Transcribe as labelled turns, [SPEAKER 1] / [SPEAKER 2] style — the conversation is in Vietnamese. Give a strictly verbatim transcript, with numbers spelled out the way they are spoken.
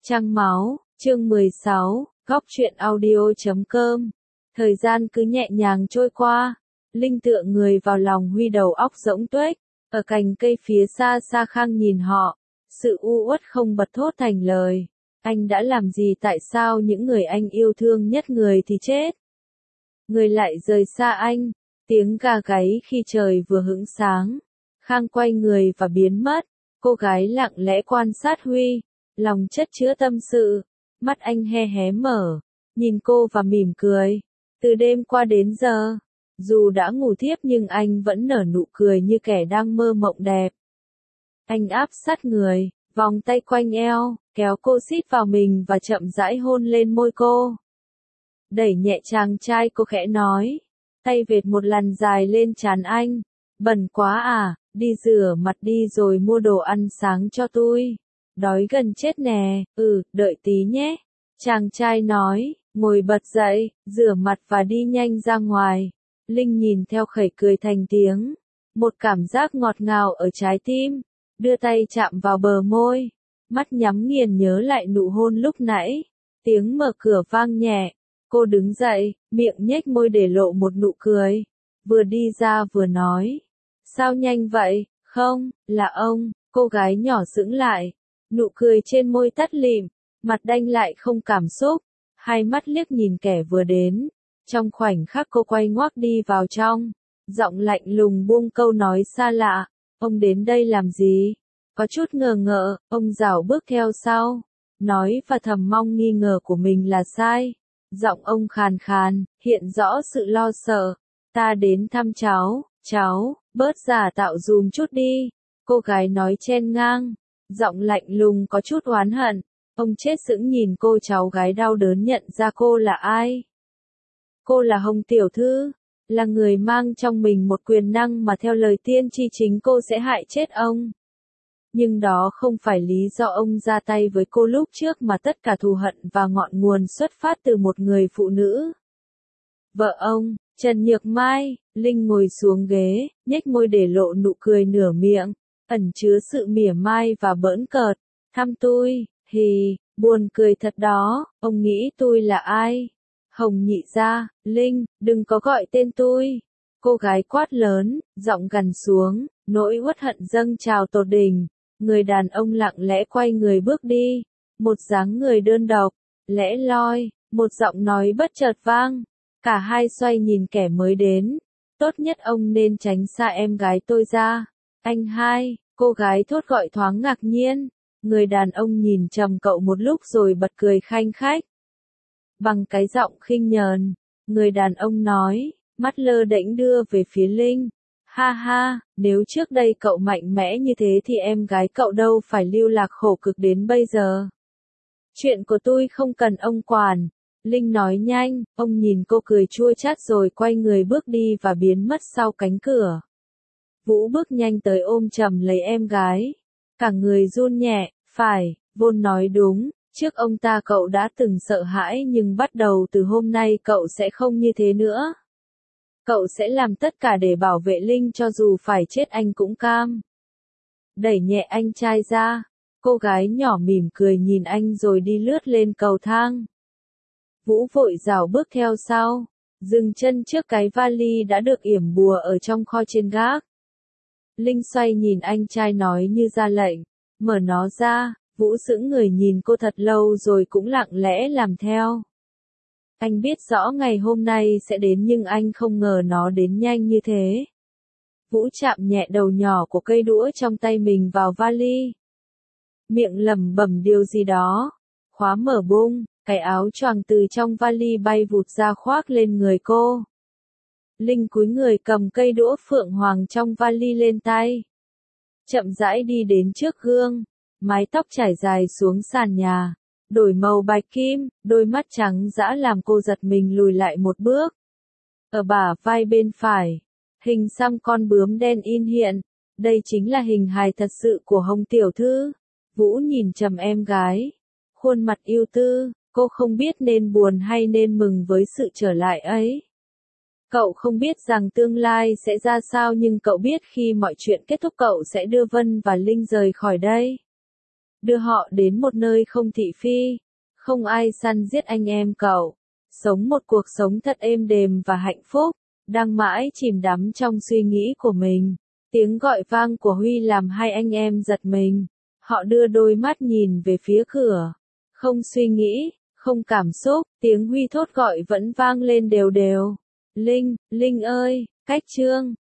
[SPEAKER 1] Trang máu, chương mười sáu, góc truyện audio chấm com. Thời gian cứ nhẹ nhàng trôi qua, Linh tựa người vào lòng Huy đầu óc rỗng tuếch, ở cành cây phía xa xa Khang nhìn họ, sự u uất không bật thốt thành lời. Anh đã làm gì, tại sao những người anh yêu thương nhất người thì chết? Người lại rời xa anh, tiếng gà gáy khi trời vừa hửng sáng. Khang quay người và biến mất, cô gái lặng lẽ quan sát Huy, lòng chất chứa tâm sự, mắt anh he hé mở, nhìn cô và mỉm cười. Từ đêm qua đến giờ, dù đã ngủ thiếp nhưng anh vẫn nở nụ cười như kẻ đang mơ mộng đẹp. Anh áp sát người, vòng tay quanh eo, kéo cô xít vào mình và chậm rãi hôn lên môi cô. Đẩy nhẹ chàng trai, cô khẽ nói, tay vệt một lần dài lên trán anh. Bẩn quá à, đi rửa mặt đi rồi mua đồ ăn sáng cho tôi. Đói gần chết nè, ừ, đợi tí nhé. Chàng trai nói, ngồi bật dậy, rửa mặt và đi nhanh ra ngoài. Linh nhìn theo khẩy cười thành tiếng. Một cảm giác ngọt ngào ở trái tim, đưa tay chạm vào bờ môi. Mắt nhắm nghiền nhớ lại nụ hôn lúc nãy. Tiếng mở cửa vang nhẹ. Cô đứng dậy, miệng nhếch môi để lộ một nụ cười. Vừa đi ra vừa nói. Sao nhanh vậy? Không, là ông. Cô gái nhỏ sững lại. Nụ cười trên môi tắt lịm, mặt đanh lại không cảm xúc. Hai mắt liếc nhìn kẻ vừa đến. Trong khoảnh khắc cô quay ngoắt đi vào trong. Giọng lạnh lùng buông câu nói xa lạ. Ông đến đây làm gì? Có chút ngờ ngợ, ông rảo bước theo sau. Nói và thầm mong nghi ngờ của mình là sai. Giọng ông khàn khàn, hiện rõ sự lo sợ. Ta đến thăm cháu, cháu, bớt giả tạo dùm chút đi. Cô gái nói chen ngang, giọng lạnh lùng có chút oán hận. Ông chết sững nhìn cô, cháu gái đau đớn nhận ra cô là ai. Cô là Hồng tiểu thư, là người mang trong mình một quyền năng mà theo lời tiên tri chính cô sẽ hại chết ông. Nhưng đó không phải lý do ông ra tay với cô lúc trước, mà tất cả thù hận và ngọn nguồn xuất phát từ một người phụ nữ. Vợ ông, Trần Nhược Mai. Linh ngồi xuống ghế, nhếch môi để lộ nụ cười nửa miệng, ẩn chứa sự mỉa mai và bỡn cợt. Thăm tôi, hì, buồn cười thật đó, ông nghĩ tôi là ai? Hồng nhị gia. Linh, đừng có gọi tên tôi. Cô gái quát lớn, giọng gằn xuống, nỗi uất hận dâng trào tột đỉnh. Người đàn ông lặng lẽ quay người bước đi, một dáng người đơn độc, lẻ loi, một giọng nói bất chợt vang. Cả hai xoay nhìn kẻ mới đến. Tốt nhất ông nên tránh xa em gái tôi ra. Anh hai, cô gái thốt gọi thoáng ngạc nhiên. Người đàn ông nhìn trầm cậu một lúc rồi bật cười khanh khách. Bằng cái giọng khinh nhờn, người đàn ông nói, mắt lơ đễnh đưa về phía Linh. Ha ha, nếu trước đây cậu mạnh mẽ như thế thì em gái cậu đâu phải lưu lạc khổ cực đến bây giờ. Chuyện của tôi không cần ông quản. Linh nói nhanh, ông nhìn cô cười chua chát rồi quay người bước đi và biến mất sau cánh cửa. Vũ bước nhanh tới ôm chầm lấy em gái. Cả người run nhẹ, phải, Vôn nói đúng, trước ông ta cậu đã từng sợ hãi nhưng bắt đầu từ hôm nay cậu sẽ không như thế nữa. Cậu sẽ làm tất cả để bảo vệ Linh, cho dù phải chết anh cũng cam. Đẩy nhẹ anh trai ra, cô gái nhỏ mỉm cười nhìn anh rồi đi lướt lên cầu thang. Vũ vội rảo bước theo sau, dừng chân trước cái vali đã được yểm bùa ở trong kho trên gác. Linh xoay nhìn anh trai nói như ra lệnh, mở nó ra. Vũ sững người nhìn cô thật lâu rồi cũng lặng lẽ làm theo. Anh biết rõ ngày hôm nay sẽ đến nhưng anh không ngờ nó đến nhanh như thế. Vũ chạm nhẹ đầu nhỏ của cây đũa trong tay mình vào vali. Miệng lẩm bẩm điều gì đó. Khóa mở bung, cái áo choàng từ trong vali bay vụt ra khoác lên người cô. Linh cúi người cầm cây đũa phượng hoàng trong vali lên tay. Chậm rãi đi đến trước gương, mái tóc trải dài xuống sàn nhà. Đổi màu bạch kim, đôi mắt trắng dã làm cô giật mình lùi lại một bước. Ở bả vai bên phải, hình xăm con bướm đen in hiện. Đây chính là hình hài thật sự của Hồng tiểu thư. Vũ nhìn trầm em gái, khuôn mặt yêu tư, cô không biết nên buồn hay nên mừng với sự trở lại ấy. Cậu không biết rằng tương lai sẽ ra sao, nhưng cậu biết khi mọi chuyện kết thúc cậu sẽ đưa Vân và Linh rời khỏi đây. đưa họ đến một nơi không thị phi, không ai săn giết anh em cậu, sống một cuộc sống thật êm đềm và hạnh phúc. Đang mãi chìm đắm trong suy nghĩ của mình, tiếng gọi vang của Huy làm hai anh em giật mình. Họ đưa đôi mắt nhìn về phía cửa, không suy nghĩ, không cảm xúc, tiếng Huy thốt gọi vẫn vang lên đều đều. Linh, Linh ơi, Cách Trương.